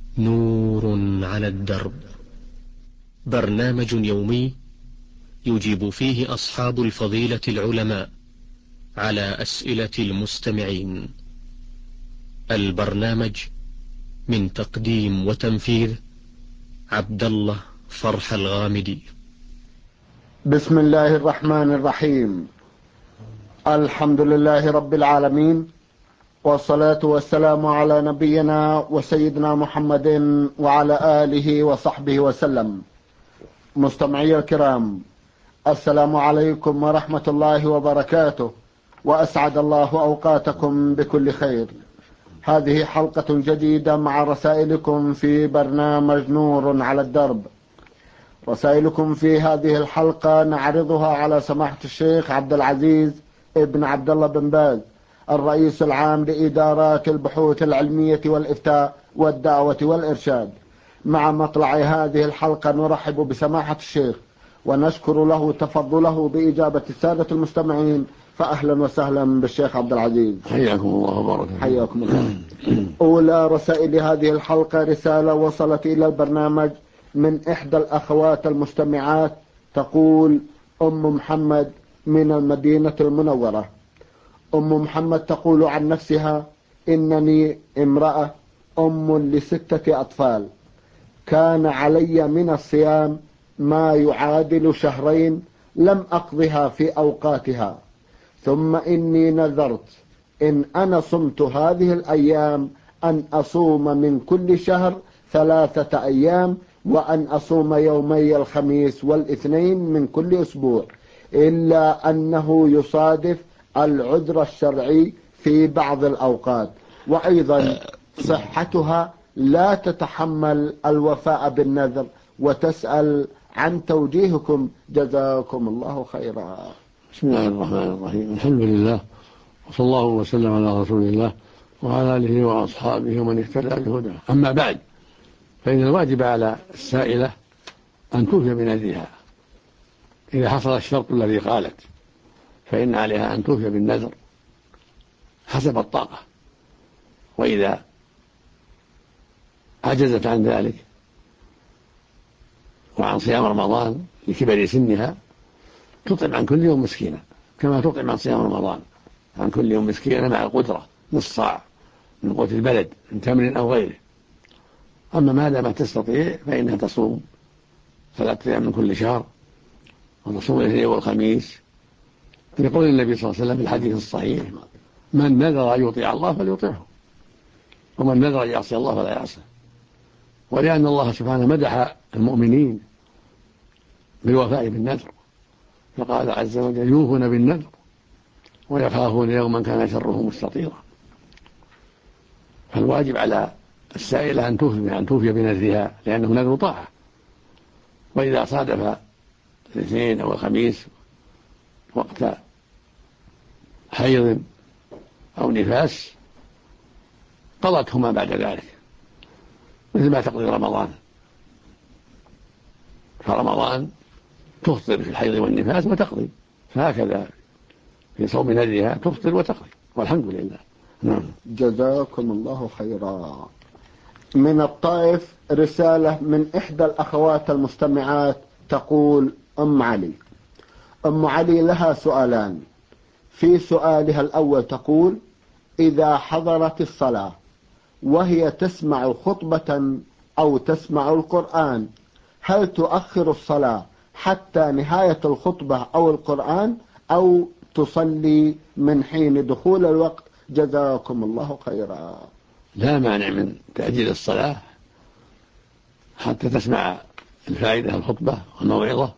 نور على الدرب، برنامج يومي يجيب فيه أصحاب الفضيلة العلماء على أسئلة المستمعين. البرنامج من تقديم وتنفيذ عبد الله فرح الغامدي. بسم الله الرحمن الرحيم. الحمد لله رب العالمين، والصلاة والسلام على نبينا وسيدنا محمد وعلى آله وصحبه وسلم. مستمعي الكرام، السلام عليكم ورحمة الله وبركاته، وأسعد الله أوقاتكم بكل خير. هذه حلقة جديدة مع رسائلكم في برنامج نور على الدرب. رسائلكم في هذه الحلقة نعرضها على سماحة الشيخ عبد العزيز ابن عبد الله بن باز، الرئيس العام لإدارات البحوث العلمية والإفتاء والدعوة والإرشاد. مع مطلع هذه الحلقة نرحب بسماحة الشيخ ونشكر له تفضله بإجابة السادة المستمعين. فأهلا وسهلا بالشيخ عبد العزيز. حياكم الله وبارك فيكم. حياكم الله. أولى رسائل هذه الحلقة رسالة وصلت إلى البرنامج من إحدى الأخوات المستمعات، تقول: أم محمد من المدينة المنورة. أم محمد تقول عن نفسها: إنني امرأة أم ل6 أطفال، كان علي من الصيام ما يعادل شهرين لم أقضها في أوقاتها، ثم إني نذرت إن أنا صمت هذه الأيام أن أصوم من كل شهر 3 أيام، وأن أصوم يومي الخميس والاثنين من كل أسبوع، إلا أنه يصادف العذر الشرعي في بعض الأوقات، وأيضا صحتها لا تتحمل الوفاء بالنذر، وتسأل عن توجيهكم جزاكم الله خيرا. بسم الله الرحمن الرحيم. الحمد لله، وصلى الله وسلم على رسول الله وعلى آله وأصحابه ومن اهتدى بهداه. أما بعد، فإن الواجب على السائلة أن توفي بنذرها إذا حصل الشرط الذي قالت، فإن عليها أن توفي بالنذر حسب الطاقة، وإذا عجزت عن ذلك وعن صيام رمضان لكبر سنها تطعم عن كل يوم مسكينة، كما تطعم عن صيام رمضان عن كل يوم مسكينة مع القدرة، نصف صاع من قوت البلد من تمر أو غيره. أما ما دامت تستطيع فإنها تصوم 3 أيام من كل شهر، وتصوم الاثنين والخميس، لقول النبي صلى الله عليه وسلم في الحديث الصحيح: من نذر أن يطيع الله فليطيعه، ومن نذر أن يعصي الله فلا يعصيه. ولأن الله سبحانه مدح المؤمنين بالوفاء بالنذر، فقال عز وجل: يوفون بالنذر ويخافون يوما كان شره مستطيرا. فالواجب على السائلة أن توفي بنذرها، لأنه نذر طاعة، وإذا صادف الاثنين أو الخميس وقت حيض أو نفاس قضتهما بعد ذلك، مثل ما تقضي رمضان. فرمضان تفطر في الحيض والنفاس وتقضي، فهكذا في صوم نذرها تفطر وتقضي، والحمد لله. نعم. جزاكم الله خيرا. من الطائف رسالة من إحدى الأخوات المستمعات، تقول: أم علي لها سؤالان. في سؤالها الأول تقول: إذا حضرت الصلاة وهي تسمع خطبة أو تسمع القرآن، هل تؤخر الصلاة حتى نهاية الخطبة أو القرآن، أو تصلي من حين دخول الوقت؟ جزاكم الله خيرا. لا مانع من تأجيل الصلاة حتى تسمع الفائدة الخطبة والموعظة،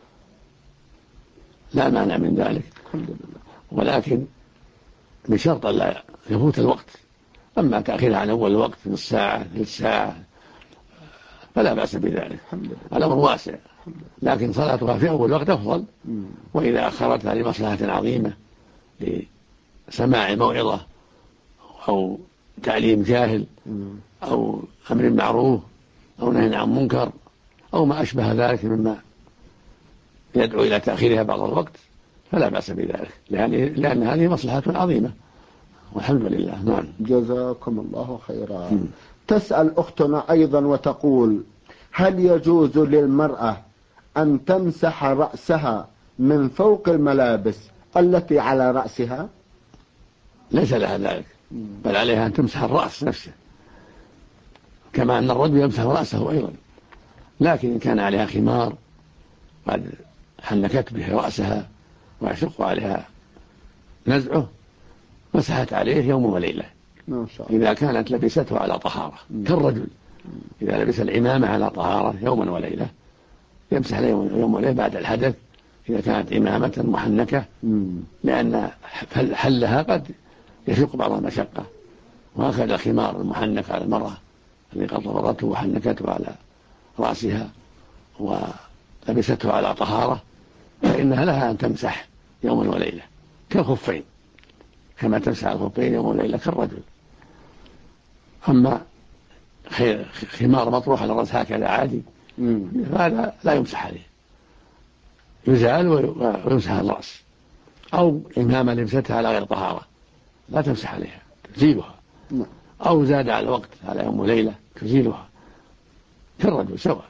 لا مانع من ذلك، ولكن بشرط لا يفوت الوقت. أما تأخيرها عن أول الوقت نصف ساعة ثلث ساعة فلا بأس بذلك، الأمر واسع، لكن صلاتها في أول وقت أفضل. وإذا أخرتها لمصلحة عظيمة، لسماع موعظة أو تعليم جاهل أو أمر معروف أو نهي عن منكر أو ما أشبه ذلك مما يدعو إلى تأخيرها بعض الوقت، فلا بأس بذلك، لأن هذه مصلحة عظيمة، والحمد لله. نعم. جزاكم الله خيرا. تسأل أختنا أيضا وتقول: هل يجوز للمرأة أن تمسح رأسها من فوق الملابس التي على رأسها؟ ليس لها ذلك، بل عليها أن تمسح الرأس نفسه، كما أن الرجل يمسح رأسه أيضا. لكن إن كان عليها خمار قد حنكت به رأسها ويشق عليها نزعه مسحت عليه يوم وليلة، ما شاء الله. إذا كانت لبسته على طهارة، كالرجل إذا لبس العمامة على طهارة يوما وليلة يمسح يوم وليلة بعد الحدث إذا كانت عمامة محنكة، لأن حلها قد يشق بعض المشقة. وهكذا الخمار المحنك على المرأة الذي قد ضرته وحنكته على رأسها ولبسته على طهارة فإنها لها أن تمسح يوما وليلة كالخفين، كما تمسح الخفين يوم وليلة كالرجل. أما خمار مطروح على الرأس هكذا عادي هذا لا يمسح عليه، يزال ويمسح الرأس. أو إمامة لبستها على غير طهارة لا تمسح عليها، تزيلها. أو زاد على الوقت على يوم وليلة تزيلها كالرجل سواء.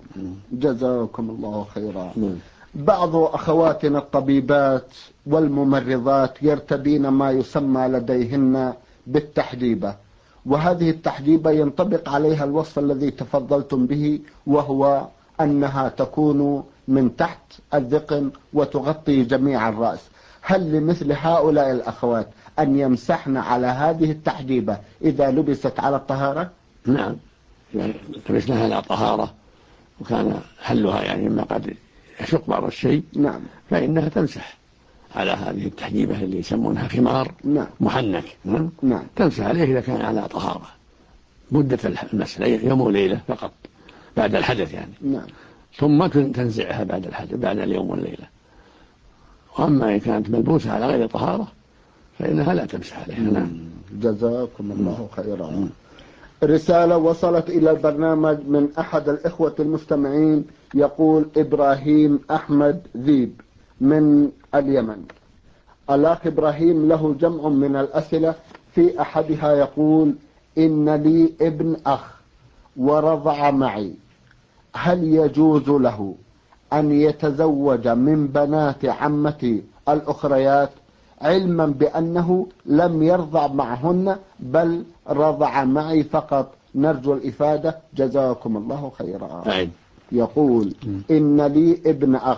جزاكم الله خيرا. بعض أخواتنا الطبيبات والممرضات يرتدين ما يسمى لديهن بالتحديبة، وهذه التحديبة ينطبق عليها الوصف الذي تفضلتم به، وهو أنها تكون من تحت الذقن وتغطي جميع الرأس. هل لمثل هؤلاء الأخوات أن يمسحن على هذه التحديبة إذا لبست على الطهارة؟ نعم، إذا لبسناها على طهارة وكان حلها يعني ما قد يشق بعض الشيء فإنها تمسح على هذه التحديبة اللي يسمونها خمار محنك. تمسح عليه إذا كان على طهارة مدة المسح يوم وليلة فقط بعد الحدث يعني. ثم تنزعها بعد الحدث بعد اليوم والليلة. وأما إن كانت ملبوسة على غير طهارة فإنها لا تمسح عليها. جزاكم الله خيرا. رسالة وصلت إلى البرنامج من أحد الإخوة المستمعين، يقول إبراهيم أحمد ذيب من اليمن. الأخ إبراهيم له جمع من الأسئلة، في أحدها يقول: إن لي ابن أخ ورضع معي، هل يجوز له أن يتزوج من بنات عمتي الأخريات، علما بأنه لم يرضع معهن بل رضع معي فقط؟ نرجو الإفادة جزاكم الله خيرا. يقول: إن لي ابن أخ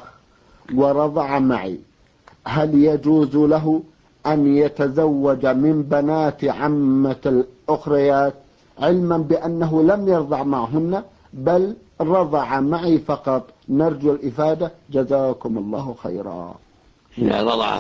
ورضع معي، هل يجوز له أن يتزوج من بنات عمة الأخريات علما بأنه لم يرضع معهن بل رضع معي فقط؟ نرجو الإفادة جزاكم الله خيرا. إذا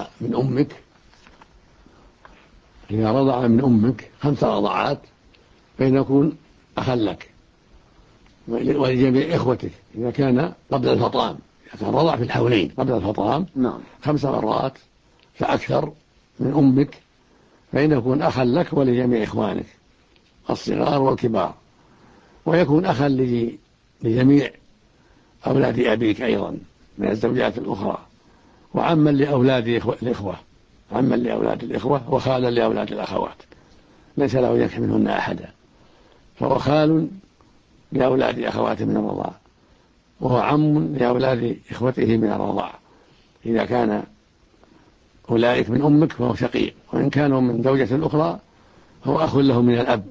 رضع من أمك 5 رضعات فإن يكون أخا لك ولجميع إخوتك إذا كان قبل الفطام، إذا كان رضع في الحولين قبل الفطام 5 مرات فأكثر من أمك فإن يكون أخا لك ولجميع إخوانك الصغار والكبار، ويكون أخا لجميع أولاد أبيك أيضا من الزوجات الأخرى، وعما لأولاد الإخوة، عما لأولاد الإخوة، وخالا لأولاد الأخوات ليس له ينكح منهن أحدا، فهو خال لأولاد أخواته من الرضاع، وهو عم لأولاد إخوته من الرضاع. إذا كان أولئك من أمك فهو شقيق، وإن كانوا من زوجة أخرى هو أخ له من الأب،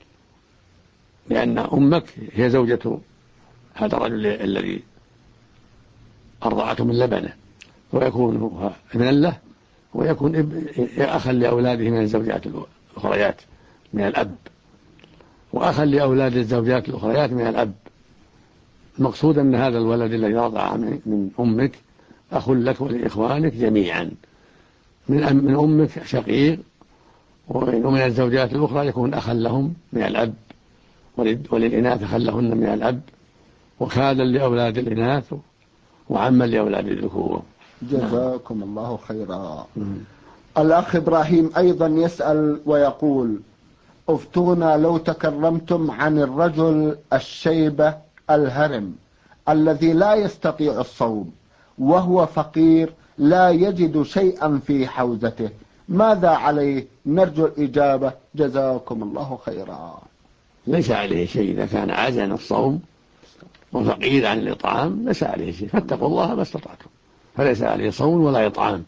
لأن أمك هي زوجة هذا الرجل الذي أرضعته من لبنه، ويكون ابنا له ويكون أخا لأولاده من الزوجات الأخريات من الأب، وأخا لأولاد الزوجات الأخريات من الأب. المقصود أن هذا الولد الذي رضع من أمك أخ لك ولإخوانك جميعا، من أمك شقيق، ومن الزوجات الأخرى يكون أخا لهم من الأب، وللإناث أخا لهن من الأب، وخالا لأولاد الإناث، وعما لأولاد الذكور. جزاكم الله خيرا. الأخ إبراهيم أيضا يسأل ويقول: افتونا لو تكرمتم عن الرجل الشيبة الهرم الذي لا يستطيع الصوم وهو فقير لا يجد شيئا في حوزته، ماذا عليه؟ نرجو الإجابة جزاكم الله خيرا. ليس عليه شيء. إذا كان عاجز عن الصوم وفقير عن الإطعام ليس عليه شيء، فاتقوا الله ما استطعتم، فليس عليه صوم ولا إطعام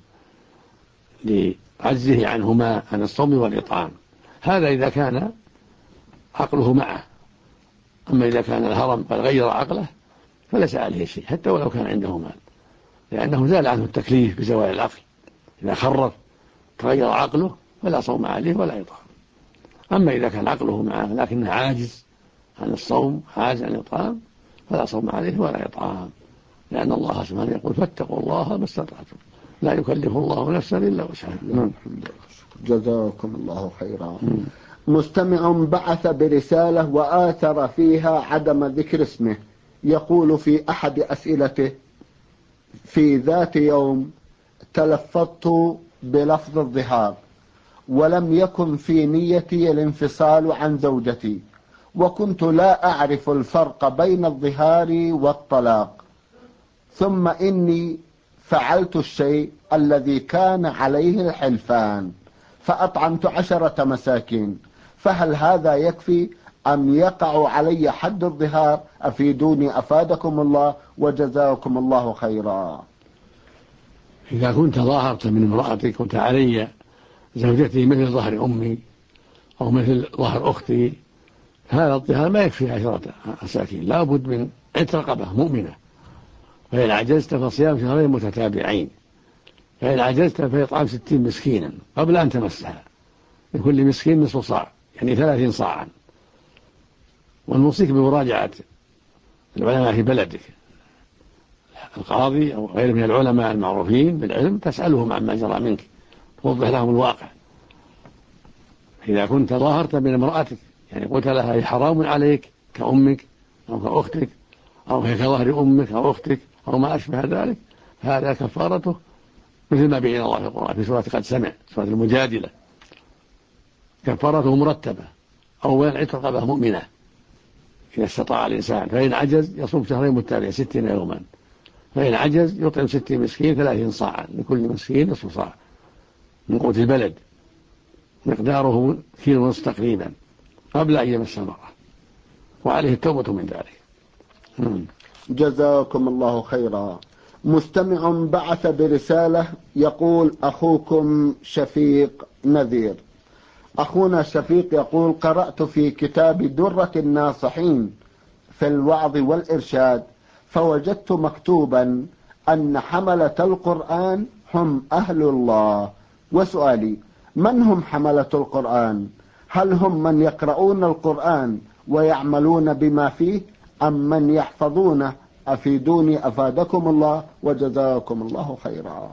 لعجزه عنهما، عن الصوم والإطعام. هذا إذا كان عقله معه. أما إذا كان الهرم قد غير عقله فليس عليه شيء حتى ولو كان عنده مال، لأنه زال عنه التكليف بزوال العقل. إذا خرف تغير عقله فلا صوم عليه ولا إطعام. أما إذا كان عقله معه لكنه عاجز عن الصوم، عاجز عن الإطعام، فلا صوم عليه ولا إطعام، لأن الله سبحانه يقول فاتقوا الله ما استطعتم، لا يكلف الله نفسا إلا وسعها. جزاكم الله خيرا. مستمع بعث برسالة وآثر فيها عدم ذكر اسمه، يقول في أحد أسئلته: في ذات يوم تلفظت بلفظ الظهار ولم يكن في نيتي الانفصال عن زوجتي، وكنت لا أعرف الفرق بين الظهار والطلاق، ثم إني فعلت الشيء الذي كان عليه الحلفان فأطعمت 10 مساكين، فهل هذا يكفي أم يقع علي حد الظهار؟ أفيدوني أفادكم الله وجزاكم الله خيرا. إذا كنت ظاهرت من امرأتك قلت علي زوجتي مثل ظهر أمي أو مثل ظهر أختي، هذا الظهار ما يكفي 10 مساكين، لا بد من عتق رقبة مؤمنة. فإن عجزت فصيام شهرين متتابعين، فإن عجزت فإطعام 60 مسكينا قبل أن تمسها، لكل مسكين نصف صاع، يعني 30 صاعا. ونوصيك بمراجعة العلماء في بلدك، القاضي أو غيره من العلماء المعروفين بالعلم، تسألهم عما جرى منك، توضح لهم الواقع. إذا كنت ظاهرت من امرأتك، يعني قلت لها هي حرام عليك كأمك أو كأختك أو هي كظهر أمك أو أختك أو ما أشبه ذلك، هذا كفارته مثل ما بين الله في القرآن في سورة قد سمع، سورة المجادلة، كفارته مرتبة: أولا عتق رقبة مؤمنة إذا استطاع الإنسان، فإن عجز يصوم شهرين متتابعين 60 يوما، فإن عجز يطعم 60 مسكين 30 صاعا، لكل مسكين نصف صاع من قوت البلد مقداره 1.5 كيلو تقريبا قبل أن يمس المرأة، وعليه التوبة من ذلك. جزاكم الله خيرا. مستمع بعث برسالة يقول: أخوكم شفيق نذير. أخونا شفيق يقول: قرأت في كتاب درة الناصحين في الوعظ والإرشاد، فوجدت مكتوبا أن حملة القرآن هم أهل الله، وسؤالي: من هم حملة القرآن؟ هل هم من يقرؤون القرآن ويعملون بما فيه أم من يحفظونه؟ أفيدوني أفادكم الله وجزاكم الله خيرا.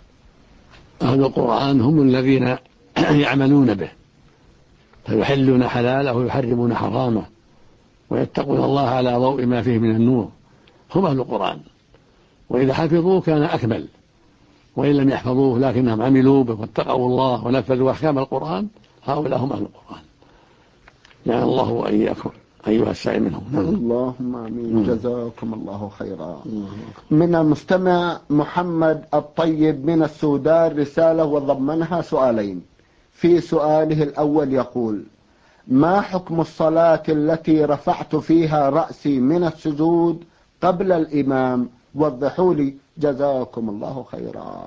أهل القرآن هم الذين يعملون به، فيحلون حلاله ويحرمون حرامه، ويتقون الله على ضوء ما فيه من النور، هم أهل القرآن. وإذا حفظوه كان أكمل، وإن لم يحفظوه لكنهم عملوا به واتقوا الله ونفذوا أحكام القرآن، هؤلاء هم أهل القرآن. يعني الله وإياكم أيها السائل منهم. اللهم آمين. جزاكم الله خيرا. من المستمع محمد الطيب من السودان رسالة وضمنها سؤالين. في سؤاله الأول يقول: ما حكم الصلاة التي رفعت فيها رأسي من السجود قبل الإمام؟ وضحوا لي جزاكم الله خيرا.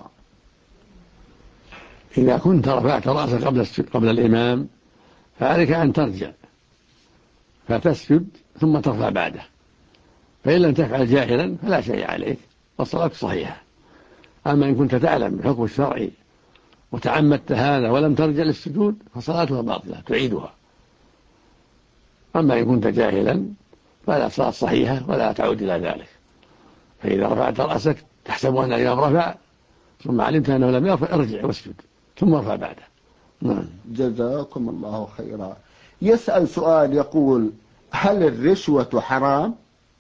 إذا كنت رفعت رأسك قبل الإمام فعليك أن ترجع فتسجد ثم ترفع بعده، فإن لم تفعل جاهلا فلا شيء عليك والصلاة صحيحة. أما إن كنت تعلم بحكم الشرعي وتعمدت هذا ولم ترجع للسجود فصلاتها باطلة تعيدها. أما إن كنت جاهلا فلا صلاة صحيحة ولا تعود إلى ذلك. فإذا رفعت رأسك تحسب أن الإمام رفع ثم علمت أنه لم يرفع ارجع واسجد ثم ارفع بعده. جزاكم الله خيرا. يسأل سؤال يقول: هل الرشوة حرام؟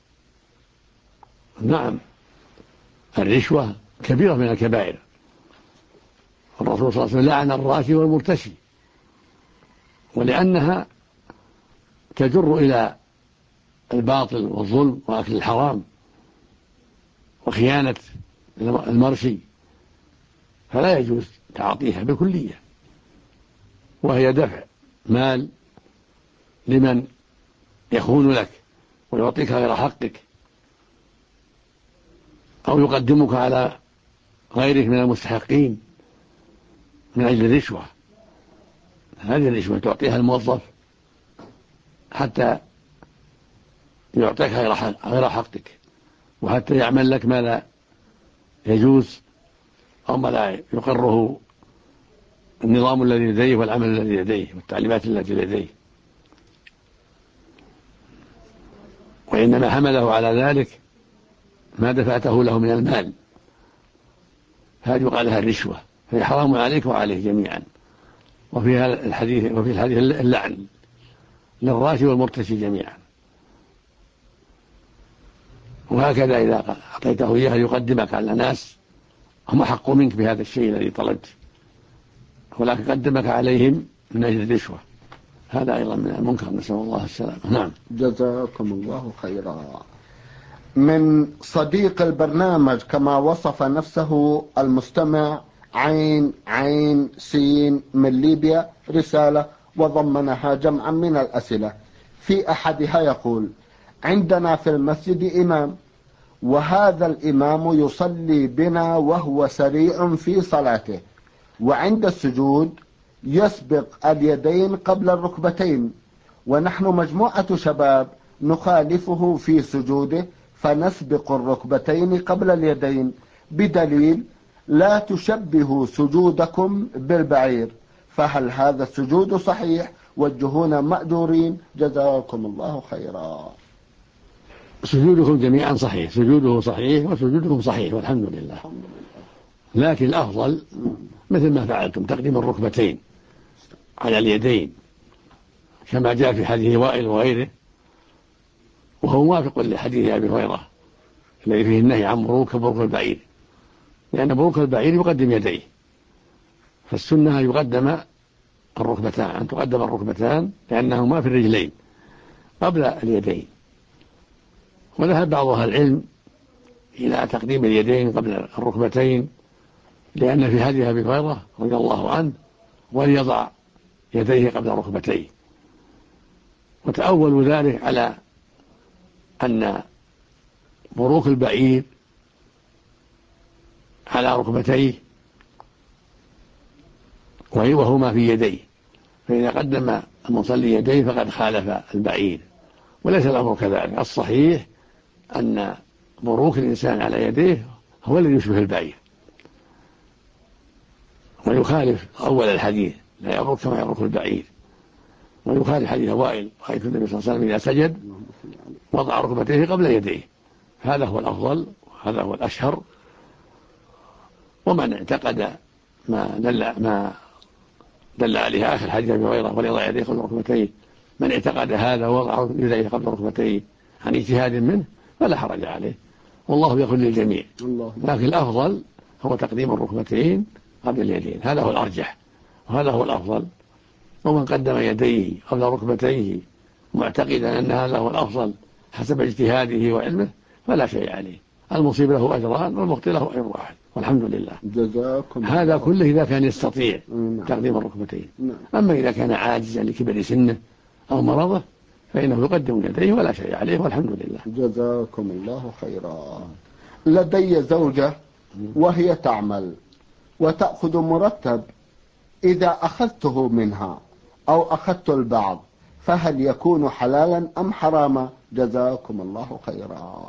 نعم، الرشوة كبيرة من الكبائر. الرسول صلى الله عليه وسلم لعن الراشي والمرتشي، ولأنها تجر إلى الباطل والظلم وأكل الحرام وخيانة المرشي، فلا يجوز تعاطيها بكلية، وهي دفع مال لمن يخون لك ويعطيك غير حقك، أو يقدمك على غيرك من المستحقين من أجل الرشوة. هذه الرشوة تعطيها الموظف حتى يعطيك غير حقك، وحتى يعمل لك ما لا يجوز أو ما لا يقره النظام الذي لديه والعمل الذي لديه والتعليمات التي لديه. وإنما حمله على ذلك ما دفعته له من المال، هذه يقال لها الرشوة، فهي حرام عليك وعليه جميعا. وفي الحديث اللعن للراشي والمرتشي جميعا. وهكذا إذا أعطيته إياها يقدمك على ناس هم أحق منك بهذا الشيء الذي طلبت، ولكن قدمك عليهم من أجل الرشوة، هذا أيضا من المنكر، نسأل الله السلامة. نعم. جزاكم الله خيرا. من صديق البرنامج كما وصف نفسه المستمع عين سين من ليبيا رسالة وضمنها جمعا من الأسئلة. في أحدها يقول: عندنا في المسجد إمام، وهذا الإمام يصلي بنا وهو سريع في صلاته، وعند السجود يسبق اليدين قبل الركبتين، ونحن مجموعة شباب نخالفه في سجوده فنسبق الركبتين قبل اليدين بدليل: لا تشبهوا سجودكم بالبعير. فهل هذا السجود صحيح؟ وجهونا مأجورين، جزاكم الله خيرا. سجودكم جميعا صحيح، سجوده صحيح وسجودكم صحيح والحمد لله. لكن الأفضل مثل ما فعلتم تقديم الركبتين على اليدين كما جاء في حديث وائل وغيره، وهو موافق لحديث أبي هريرة الذي فيه النهي عن بروك البعير، لأن بروك البعير يقدم يديه، فالسنة أن تقدم الركبتان لأنهما في الرجلين قبل اليدين. وذهب بعض أهل العلم إلى تقديم اليدين قبل الركبتين، لأن في حديث أبي هريرة رضي الله عنه: وليضع يديه قبل ركبتيه. وتأولوا ذلك على أن بروك البعير على ركبتيه وهما في يديه، فإذا قدم المصلي يديه فقد خالف البعير، وليس الأمر كذلك. الصحيح أن بروك الإنسان على يديه هو الذي يشبه البعير، ويخالف أول الحديث: لا يبرك كما يبرك البعير، ويخالف حديث وائل: رأيت النبي صلى الله عليه وسلم إذا سجد وضع ركبتيه قبل يديه. هذا هو الأفضل وهذا هو الأشهر. ومن اعتقد ما دل عليه آخر حديث أبي هريرة: وليضع يديه قبل ركبتيه، من اعتقد هذا ووضع يديه قبل ركبتيه عن اجتهاد منه فلا حرج عليه، والله يغفر للجميع. لكن الأفضل هو تقديم الركبتين قبل اليدين، هذا هو الأرجح وهذا هو الأفضل. ومن قدم يديه قبل ركبتيه معتقدا أن هذا هو الأفضل حسب اجتهاده وعلمه فلا شيء عليه، المصيب له أجران والمخطئ له أجر واحد والحمد لله. جزاكم هذا كله إذا كان يستطيع تقديم الركبتين. أما إذا كان عاجزا لكبر سنه أو مرضه فإنه يقدم يديه ولا شيء عليه والحمد لله. جزاكم الله خيرا. لدي زوجة وهي تعمل وتأخذ مرتب، إذا أخذته منها أو أخذت البعض فهل يكون حلالا أم حراما؟ جزاكم الله خيرا.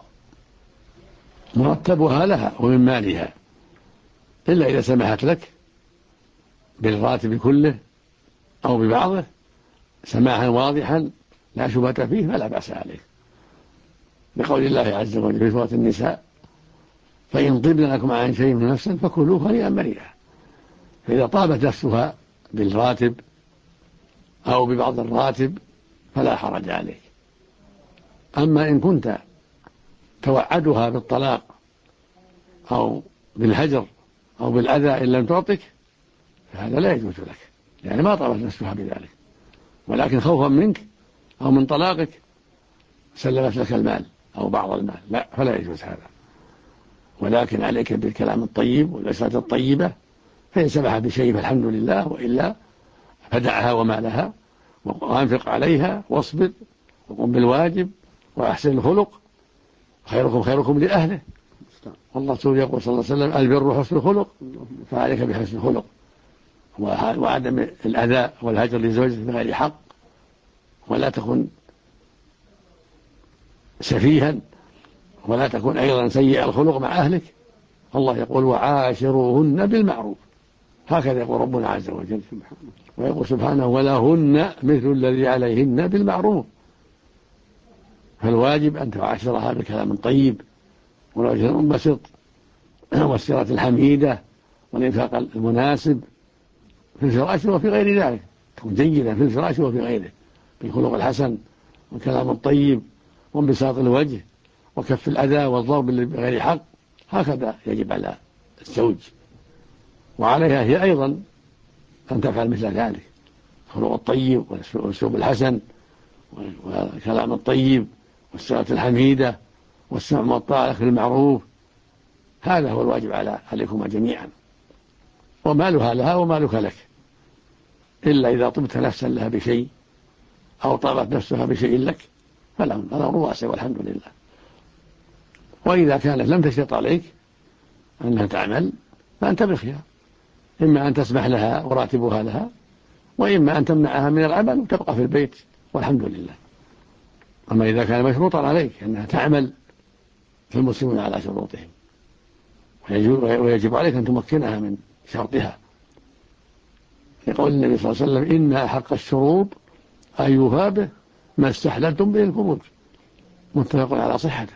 مرتبها لها ومن مالها، إلا إذا سمحت لك بالراتب كله أو ببعضه سماحا واضحا لا شبهة فيه فلا بأس عليه، لقول الله عز وجل في سورة النساء: فإن طبن لكم عن شيء من نفس فكلوه هنيئا مريئا. فإذا طابت نفسها بالراتب أو ببعض الراتب فلا حرج عليك. أما إن كنت توعدها بالطلاق أو بالهجر أو بالأذى إن لم تعطك فهذا لا يجوز لك، يعني ما طابت نفسها بذلك، ولكن خوفا منك أو من طلاقك سلمت لك المال أو بعض المال، لا، فلا يجوز هذا. ولكن عليك بالكلام الطيب والعشرة الطيبة، فإن سمح بشيء فالحمد لله، وإلا فدعها وما لها وأنفق عليها واصبر وقم بالواجب وأحسن الخلق، خيركم خيركم لأهله. والله يقول صلى الله عليه وسلم البر حسن الخلق، فعليك بحسن الخلق وعدم الأذى والهجر لزوجك بغير حق، ولا تكن سفيها، ولا تكن أيضا سيء الخلق مع أهلك. الله يقول وعاشروهن بالمعروف، هكذا يقول ربنا عز وجل. ويقول سبحانه ولهن مثل الذي عليهن بالمعروف. فالواجب أن تعاشرها بكلام طيب والوجه المنبسط والسيرة الحميدة والإنفاق المناسب في الفراش وفي غير ذلك، تكون جيدة في الفراش وفي غيره، بالخلق الحسن والكلام الطيب وانبساط الوجه وكف الأذى والضرب بغير حق. هكذا يجب على الزوج، وعليها هي أيضا أن تفعل مثل ذلك، الخلق الطيب والأسلوب الحسن والكلام الطيب والسيرة الحميدة والسمع والطاعة في المعروف. هذا هو الواجب عليكم جميعا، ومالها لها ومالك لك، إلا إذا طبت نفسا لها بشيء أو طابت نفسها بشيء لك فالأمر واسع والحمد لله. وإذا كانت لم تشرط عليك أنها تعمل فأنت بخيار، إما أن تسمح لها وراتبها لها، وإما أن تمنعها من العمل وتبقى في البيت والحمد لله. أما إذا كان مشروطا عليك أنها تعمل فالمسلمون على شروطهم، ويجب عليك أن تمكنها من شرطها، يقول النبي صلى الله عليه وسلم إن أحق الشروط أن يوفى به ما استحللتم به الفروج، متفق على صحته.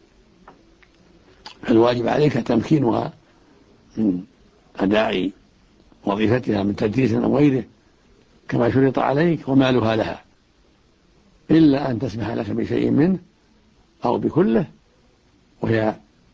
الواجب عليك تمكينها من أداء وظيفتها من تدريس أو غيره كما شرط عليك، ومالها لها، إلا أن تسمح لك بشيء منه أو بكله وهي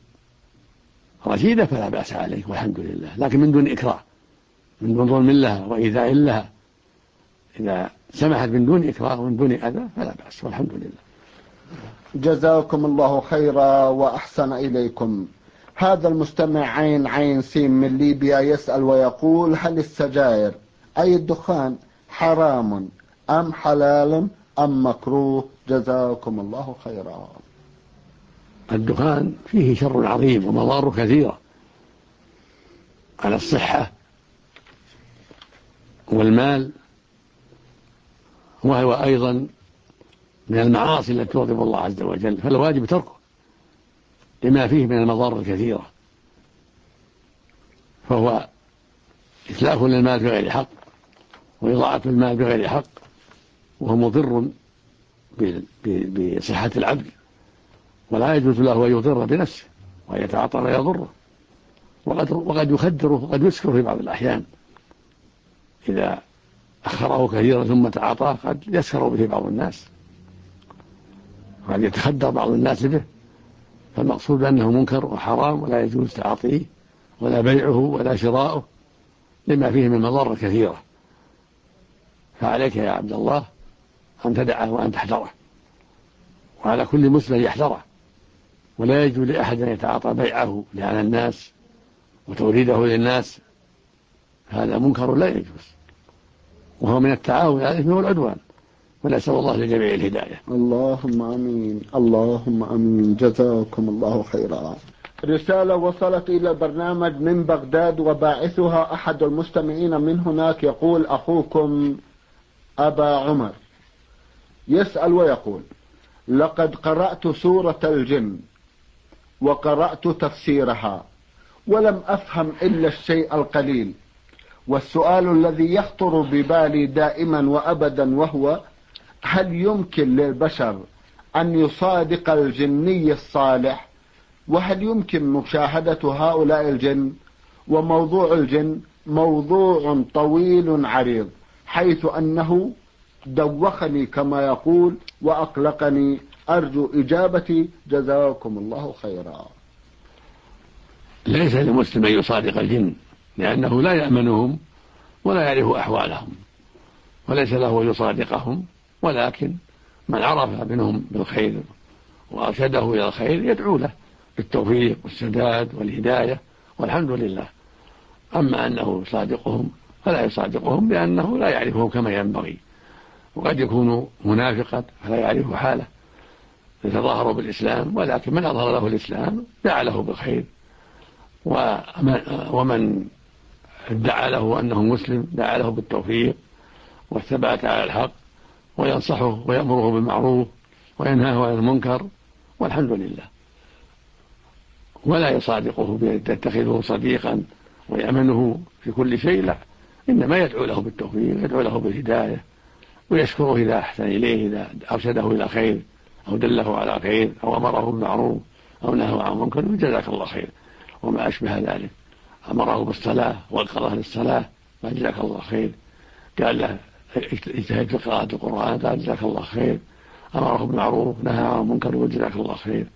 رشيدة فلا بأس عليك والحمد لله، لكن من دون إكراه، من دون ظلم لها وإيذاء لها. إذا سمحت من دون إكراه ومن دون أذى فلا بأس والحمد لله. جزاكم الله خيرا وأحسن إليكم. هذا المستمع عين سين من ليبيا يسأل ويقول هل السجائر أي الدخان حرام أم حلال أم مكروه؟ جزاكم الله خيرا. الدخان فيه شر عظيم ومضار كثيرة على الصحة والمال، وهو أيضا من المعاصي التي تغضب الله عز وجل، فالواجب تركه لما فيه من المضار الكثيرة، فهو إتلاف للمال بغير حق وإضاعة المال بغير حق، وهو مضر بصحة العبد، ولا يجوز له أن يضر بنفسه وأن يتعاطى ما يضره، وقد يخدره وقد يسكر في بعض الأحيان، إذا أخره كثيرا ثم تعاطاه قد يسكر به بعض الناس، قد يتخدر بعض الناس به، فالمقصود أنه منكر وحرام ولا يجوز تعاطيه ولا بيعه ولا شراؤه لما فيه من مضار كثيرة. فعليك يا عبد الله أن تدعه وأن تحذره، وعلى كل مسلم يحذره، ولا يجوز لأحد أن يتعاطى بيعه لعن الناس وتوريده للناس، هذا منكر لا يجوز، وهو من التعاون على الإثم والعدوان، ونسأل الله لجميع الهداية. اللهم أمين اللهم أمين. جزاكم الله خيرا. رسالة وصلت إلى البرنامج من بغداد وباعثها أحد المستمعين من هناك، يقول أخوكم أبا عمر يسأل ويقول لقد قرأت سورة الجن وقرأت تفسيرها ولم أفهم إلا الشيء القليل، والسؤال الذي يخطر ببالي دائما وأبدا وهو هل يمكن للبشر أن يصادق الجني الصالح؟ وهل يمكن مشاهدة هؤلاء الجن؟ وموضوع الجن موضوع طويل عريض، حيث أنه دوخني كما يقول وأقلقني، أرجو إجابتي جزاكم الله خيرا. ليس للمسلم أن يصادق الجن، لأنه لا يأمنهم ولا يعرف أحوالهم، وليس له أن يصادقهم، ولكن من عرف منهم بالخير وأرشده إلى الخير يدعو له بالتوفيق والسداد والهداية والحمد لله. أما أنه يصادقهم فلا يصادقهم، لأنه لا يعرفهم كما ينبغي، وقد يكون منافقا فلا يعرف حاله، يتظاهر بالإسلام، ولكن من أظهر له الإسلام دعا له بالخير، ومن ادعى له أنه مسلم دعا له بالتوفيق والثبات على الحق، وينصحه ويأمره بالمعروف وينهاه عن المنكر، والحمد لله. ولا يصادقه يتخذه صديقا ويأمنه في كل شيء، لا، إنما يدعو له بالتوفيق، يدعو له بالهداية، ويشكره إذا أحسن إليه، إذا أرشده إلى خير أو دله على خير أو أمره بالمعروف أو نهاه عن منكر، جزاك الله خير وما أشبه ذلك. أمره بالصلاة والقراءة للصلاة، جزاك الله خير. قال له اجتهد في قراءة القرآن، قال جزاك الله خير. أمره بالمعروف نهى عن المنكر، جزاك الله خير.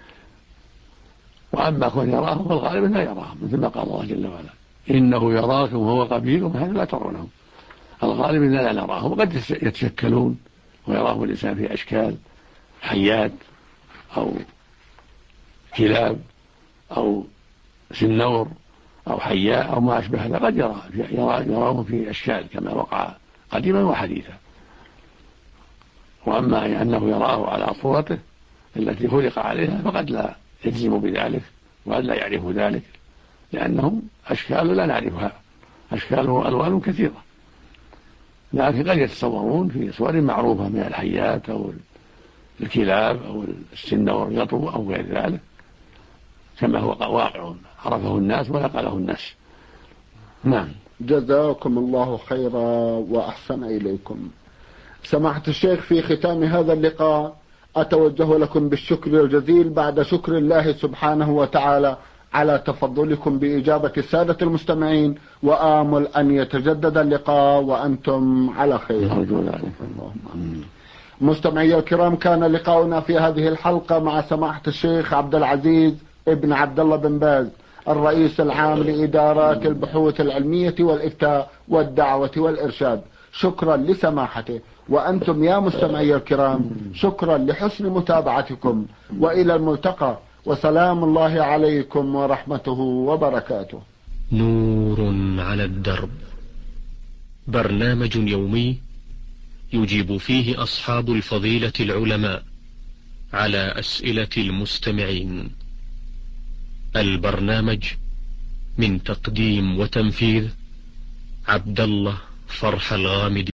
وأما كون يراهم فالغالب لا يراهم، مثل ما قال الله جل وعلا إنه يراكم وهو قبيلكم حيث لا ترونهم. الغالب لا نراهم، وقد يتشكلون ويراهم الإنسان في أشكال حيات أو كلاب أو سنور أو حياء أو ما أشبه هذا، قد يراهم في أشكال كما وقع قديما وحديثا. وأما أنه يراه على صورته التي خلق عليها فقد لا يجزم بذلك وقد لا يعرف ذلك، لأنهم أشكال لا نعرفها، أشكال وألوان كثيرة، لكن قد يتصورون في صور معروفة من الحيات أو الكلاب أو السنور اليطو أو غير ذلك، كما هو واقع عرفه الناس ونقله الناس. نعم. جزاكم الله خيرا وأحسن إليكم. سماحة الشيخ، في ختام هذا اللقاء أتوجه لكم بالشكر الجزيل بعد شكر الله سبحانه وتعالى على تفضلكم بإجابة السادة المستمعين، وآمل أن يتجدد اللقاء وأنتم على خير. مستمعي الكرام، كان لقاؤنا في هذه الحلقة مع سماحة الشيخ عبد العزيز ابن عبد الله بن باز، الرئيس العام لإدارات البحوث العلمية والإفتاء والدعوة والإرشاد. شكرا لسماحته، وأنتم يا مستمعي الكرام شكرا لحسن متابعتكم، وإلى الملتقى، وسلام الله عليكم ورحمته وبركاته. نور على الدرب، برنامج يومي يجيب فيه أصحاب الفضيلة العلماء على أسئلة المستمعين. البرنامج من تقديم وتنفيذ عبد الله فرح الغامدي.